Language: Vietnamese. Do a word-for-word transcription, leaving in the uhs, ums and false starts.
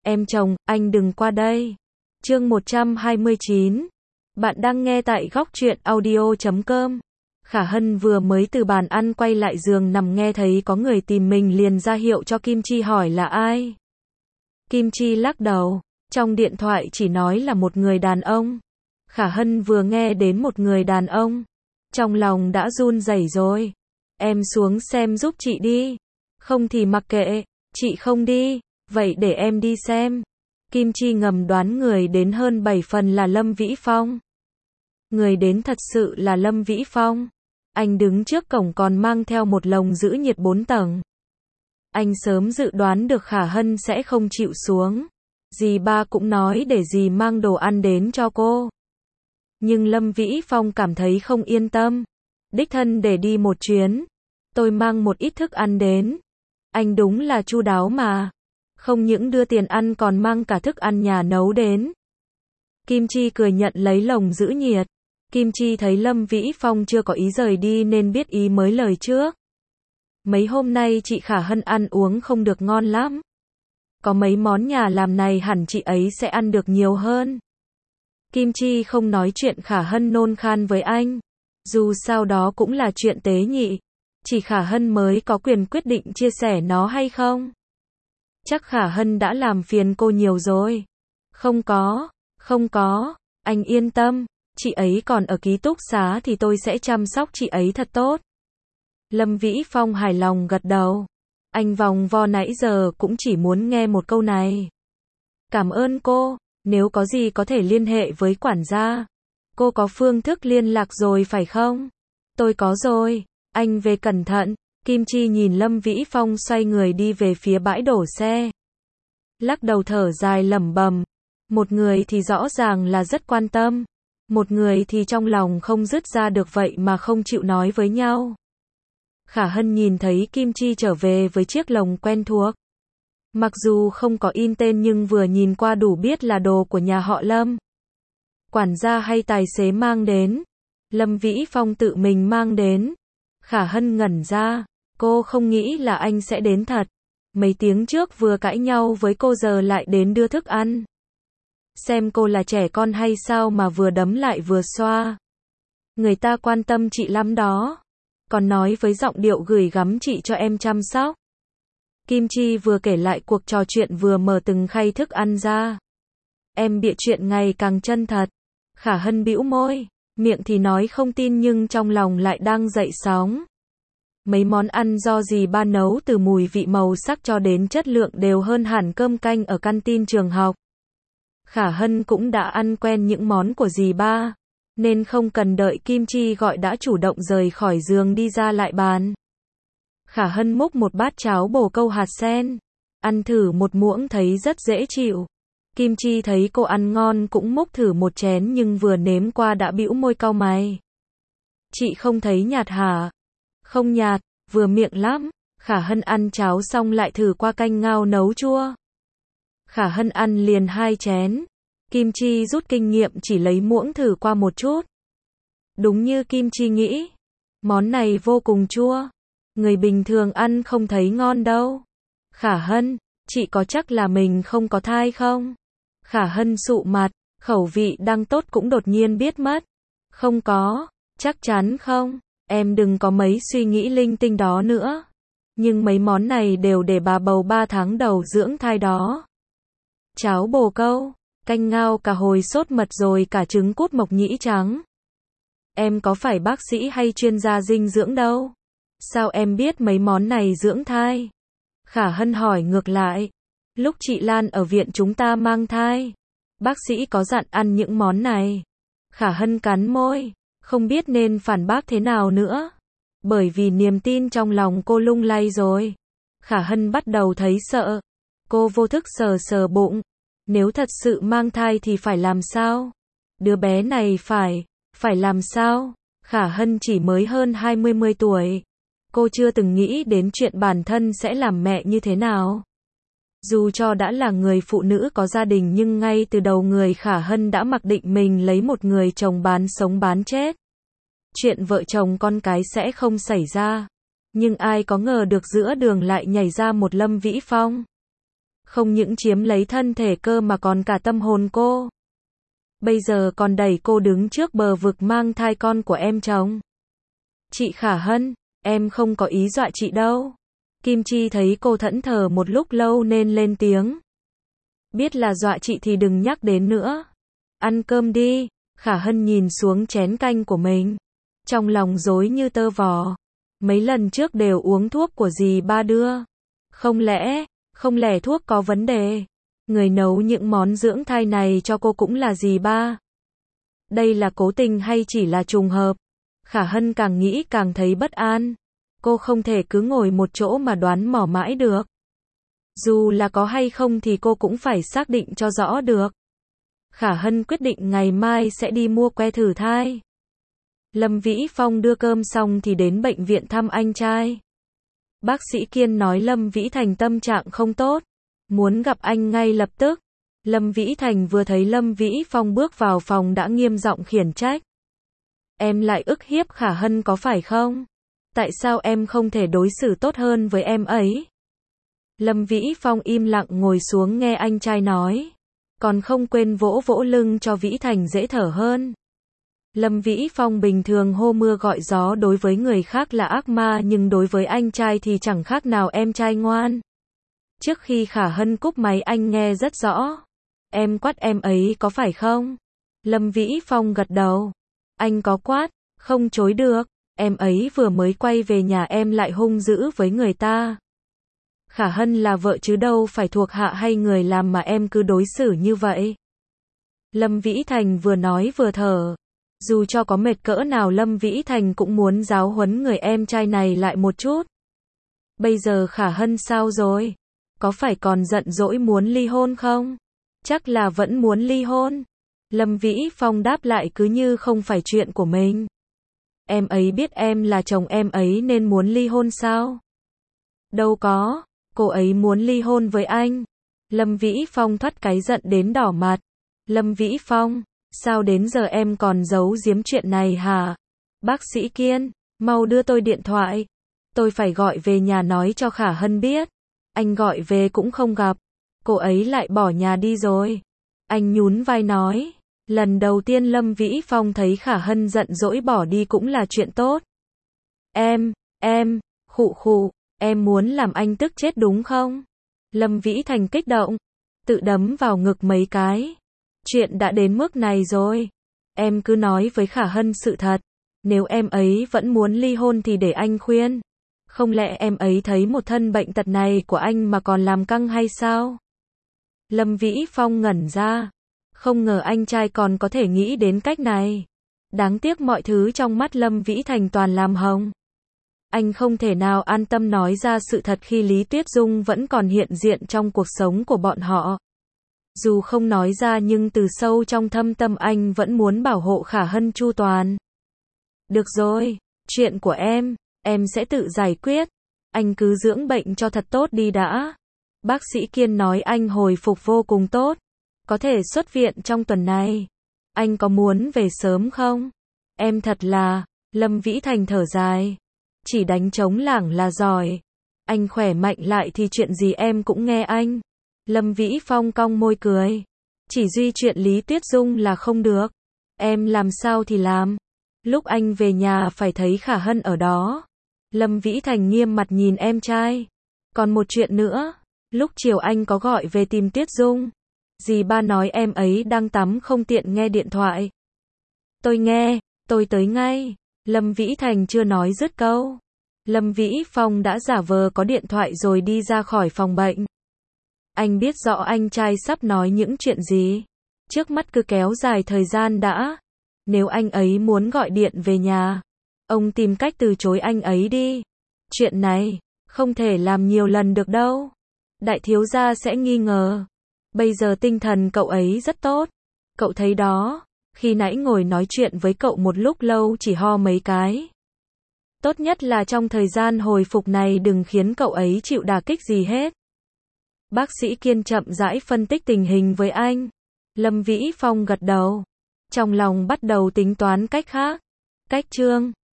Em chồng, anh đừng qua đây. Chương một trăm hai mươi chín. Bạn đang nghe tại góc truyện audio chấm com. Khả Hân vừa mới từ bàn ăn quay lại giường nằm nghe thấy có người tìm mình liền ra hiệu cho Kim Chi hỏi là ai. Kim Chi lắc đầu, trong điện thoại chỉ nói là một người đàn ông. Khả Hân vừa nghe đến một người đàn ông, trong lòng đã run rẩy rồi. Em xuống xem giúp chị đi. Không thì mặc kệ, chị không đi, vậy để em đi xem. Kim Chi ngầm đoán người đến hơn bảy phần là Lâm Vĩ Phong. Người đến thật sự là Lâm Vĩ Phong. Anh đứng trước cổng còn mang theo một lồng giữ nhiệt bốn tầng. Anh sớm dự đoán được Khả Hân sẽ không chịu xuống. Dì ba cũng nói để dì mang đồ ăn đến cho cô. Nhưng Lâm Vĩ Phong cảm thấy không yên tâm. Đích thân để đi một chuyến. Tôi mang một ít thức ăn đến. Anh đúng là chu đáo mà. Không những đưa tiền ăn còn mang cả thức ăn nhà nấu đến. Kim Chi cười nhận lấy lồng giữ nhiệt. Kim Chi thấy Lâm Vĩ Phong chưa có ý rời đi nên biết ý mới lời trước. Mấy hôm nay chị Khả Hân ăn uống không được ngon lắm. Có mấy món nhà làm này hẳn chị ấy sẽ ăn được nhiều hơn. Kim Chi không nói chuyện Khả Hân nôn khan với anh. Dù sao đó cũng là chuyện tế nhị. Chỉ Khả Hân mới có quyền quyết định chia sẻ nó hay không. Chắc Khả Hân đã làm phiền cô nhiều rồi. Không có, không có, anh yên tâm. Chị ấy còn ở ký túc xá thì tôi sẽ chăm sóc chị ấy thật tốt. Lâm Vĩ Phong hài lòng gật đầu. Anh vòng vo nãy giờ cũng chỉ muốn nghe một câu này. Cảm ơn cô, nếu có gì có thể liên hệ với quản gia. Cô có phương thức liên lạc rồi phải không? Tôi có rồi, anh về cẩn thận. Kim Chi nhìn Lâm Vĩ Phong xoay người đi về phía bãi đổ xe. Lắc đầu thở dài lẩm bẩm. Một người thì rõ ràng là rất quan tâm. Một người thì trong lòng không dứt ra được vậy mà không chịu nói với nhau. Khả Hân nhìn thấy Kim Chi trở về với chiếc lồng quen thuộc. Mặc dù không có in tên nhưng vừa nhìn qua đủ biết là đồ của nhà họ Lâm. Quản gia hay tài xế mang đến. Lâm Vĩ Phong tự mình mang đến. Khả Hân ngẩn ra. Cô không nghĩ là anh sẽ đến thật. Mấy tiếng trước vừa cãi nhau với cô giờ lại đến đưa thức ăn. Xem cô là trẻ con hay sao mà vừa đấm lại vừa xoa. Người ta quan tâm chị lắm đó. Còn nói với giọng điệu gửi gắm chị cho em chăm sóc. Kim Chi vừa kể lại cuộc trò chuyện vừa mở từng khay thức ăn ra. Em bịa chuyện ngày càng chân thật. Khả Hân bĩu môi. Miệng thì nói không tin nhưng trong lòng lại đang dậy sóng. Mấy món ăn do dì ba nấu từ mùi vị màu sắc cho đến chất lượng đều hơn hẳn cơm canh ở canteen trường học. Khả Hân cũng đã ăn quen những món của dì ba, nên không cần đợi Kim Chi gọi đã chủ động rời khỏi giường đi ra lại bàn. Khả Hân múc một bát cháo bồ câu hạt sen, ăn thử một muỗng thấy rất dễ chịu. Kim Chi thấy cô ăn ngon cũng múc thử một chén nhưng vừa nếm qua đã bĩu môi cau mày. Chị không thấy nhạt hả? Không nhạt, vừa miệng lắm. Khả Hân ăn cháo xong lại thử qua canh ngao nấu chua. Khả Hân ăn liền hai chén. Kim Chi rút kinh nghiệm chỉ lấy muỗng thử qua một chút. Đúng như Kim Chi nghĩ. Món này vô cùng chua. Người bình thường ăn không thấy ngon đâu. Khả Hân, chị có chắc là mình không có thai không? Khả Hân sụ mặt, khẩu vị đang tốt cũng đột nhiên biết mất. Không có, chắc chắn không. Em đừng có mấy suy nghĩ linh tinh đó nữa. Nhưng mấy món này đều để bà bầu ba tháng đầu dưỡng thai đó. Cháo bồ câu, canh ngao cả hồi sốt mật rồi cả trứng cút mộc nhĩ trắng. Em có phải bác sĩ hay chuyên gia dinh dưỡng đâu. Sao em biết mấy món này dưỡng thai? Khả Hân hỏi ngược lại. Lúc chị Lan ở viện chúng ta mang thai, bác sĩ có dặn ăn những món này. Khả Hân cắn môi, không biết nên phản bác thế nào nữa. Bởi vì niềm tin trong lòng cô lung lay rồi. Khả Hân bắt đầu thấy sợ. Cô vô thức sờ sờ bụng. Nếu thật sự mang thai thì phải làm sao? Đứa bé này phải, phải làm sao? Khả Hân chỉ mới hơn hai mươi tuổi. Cô chưa từng nghĩ đến chuyện bản thân sẽ làm mẹ như thế nào. Dù cho đã là người phụ nữ có gia đình nhưng ngay từ đầu người Khả Hân đã mặc định mình lấy một người chồng bán sống bán chết. Chuyện vợ chồng con cái sẽ không xảy ra. Nhưng ai có ngờ được giữa đường lại nhảy ra một Lâm Vĩ Phong. Không những chiếm lấy thân thể cơ mà còn cả tâm hồn cô. Bây giờ còn đẩy cô đứng trước bờ vực mang thai con của em chồng. Chị Khả Hân, em không có ý dọa chị đâu. Kim Chi thấy cô thẫn thờ một lúc lâu nên lên tiếng. Biết là dọa chị thì đừng nhắc đến nữa. Ăn cơm đi. Khả Hân nhìn xuống chén canh của mình. Trong lòng rối như tơ vò. Mấy lần trước đều uống thuốc của dì ba đưa. Không lẽ, không lẽ thuốc có vấn đề? Người nấu những món dưỡng thai này cho cô cũng là dì ba. Đây là cố tình hay chỉ là trùng hợp? Khả Hân càng nghĩ càng thấy bất an. Cô không thể cứ ngồi một chỗ mà đoán mò mãi được. Dù là có hay không thì cô cũng phải xác định cho rõ được. Khả Hân quyết định ngày mai sẽ đi mua que thử thai. Lâm Vĩ Phong đưa cơm xong thì đến bệnh viện thăm anh trai. Bác sĩ Kiên nói Lâm Vĩ Thành tâm trạng không tốt, muốn gặp anh ngay lập tức. Lâm Vĩ Thành vừa thấy Lâm Vĩ Phong bước vào phòng đã nghiêm giọng khiển trách. Em lại ức hiếp Khả Hân có phải không? Tại sao em không thể đối xử tốt hơn với em ấy? Lâm Vĩ Phong im lặng ngồi xuống nghe anh trai nói. Còn không quên vỗ vỗ lưng cho Vĩ Thành dễ thở hơn. Lâm Vĩ Phong bình thường hô mưa gọi gió đối với người khác là ác ma nhưng đối với anh trai thì chẳng khác nào em trai ngoan. Trước khi Khả Hân cúp máy anh nghe rất rõ. Em quát em ấy có phải không? Lâm Vĩ Phong gật đầu. Anh có quát, không chối được. Em ấy vừa mới quay về nhà em lại hung dữ với người ta. Khả Hân là vợ chứ đâu phải thuộc hạ hay người làm mà em cứ đối xử như vậy. Lâm Vĩ Thành vừa nói vừa thở. Dù cho có mệt cỡ nào Lâm Vĩ Thành cũng muốn giáo huấn người em trai này lại một chút. Bây giờ Khả Hân sao rồi? Có phải còn giận dỗi muốn ly hôn không? Chắc là vẫn muốn ly hôn. Lâm Vĩ Phong đáp lại cứ như không phải chuyện của mình. Em ấy biết em là chồng em ấy nên muốn ly hôn sao? Đâu có, cô ấy muốn ly hôn với anh. Lâm Vĩ Phong thoát cái giận đến đỏ mặt. Lâm Vĩ Phong, sao đến giờ em còn giấu giếm chuyện này hả? Bác sĩ Kiên, mau đưa tôi điện thoại. Tôi phải gọi về nhà nói cho Khả Hân biết. Anh gọi về cũng không gặp. Cô ấy lại bỏ nhà đi rồi. Anh nhún vai nói. Lần đầu tiên Lâm Vĩ Phong thấy Khả Hân giận dỗi bỏ đi cũng là chuyện tốt. Em, em, khụ khụ, em muốn làm anh tức chết đúng không? Lâm Vĩ Thành kích động, tự đấm vào ngực mấy cái. Chuyện đã đến mức này rồi. Em cứ nói với Khả Hân sự thật. Nếu em ấy vẫn muốn ly hôn thì để anh khuyên. Không lẽ em ấy thấy một thân bệnh tật này của anh mà còn làm căng hay sao? Lâm Vĩ Phong ngẩn ra. Không ngờ anh trai còn có thể nghĩ đến cách này. Đáng tiếc mọi thứ trong mắt Lâm Vĩ Thành toàn làm hồng. Anh không thể nào an tâm nói ra sự thật khi Lý Tuyết Dung vẫn còn hiện diện trong cuộc sống của bọn họ. Dù không nói ra nhưng từ sâu trong thâm tâm anh vẫn muốn bảo hộ Khả Hân chu toàn. Được rồi, chuyện của em, em sẽ tự giải quyết. Anh cứ dưỡng bệnh cho thật tốt đi đã. Bác sĩ Kiên nói anh hồi phục vô cùng tốt. Có thể xuất viện trong tuần này. Anh có muốn về sớm không? Em thật là, Lâm Vĩ Thành thở dài. Chỉ đánh trống lảng là giỏi. Anh khỏe mạnh lại thì chuyện gì em cũng nghe anh. Lâm Vĩ Phong cong môi cười. Chỉ duy chuyện Lý Tuyết Dung là không được. Em làm sao thì làm. Lúc anh về nhà phải thấy Khả Hân ở đó. Lâm Vĩ Thành nghiêm mặt nhìn em trai. Còn một chuyện nữa. Lúc chiều anh có gọi về tìm Tuyết Dung. Dì ba nói em ấy đang tắm không tiện nghe điện thoại. Tôi nghe, tôi tới ngay. Lâm Vĩ Thành chưa nói dứt câu. Lâm Vĩ Phong đã giả vờ có điện thoại rồi đi ra khỏi phòng bệnh. Anh biết rõ anh trai sắp nói những chuyện gì. Trước mắt cứ kéo dài thời gian đã. Nếu anh ấy muốn gọi điện về nhà, ông tìm cách từ chối anh ấy đi. Chuyện này, không thể làm nhiều lần được đâu. Đại thiếu gia sẽ nghi ngờ. Bây giờ tinh thần cậu ấy rất tốt. Cậu thấy đó, khi nãy ngồi nói chuyện với cậu một lúc lâu chỉ ho mấy cái. Tốt nhất là trong thời gian hồi phục này đừng khiến cậu ấy chịu đả kích gì hết. Bác sĩ Kiên chậm rãi phân tích tình hình với anh. Lâm Vĩ Phong gật đầu. Trong lòng bắt đầu tính toán cách khác. Cách Trương.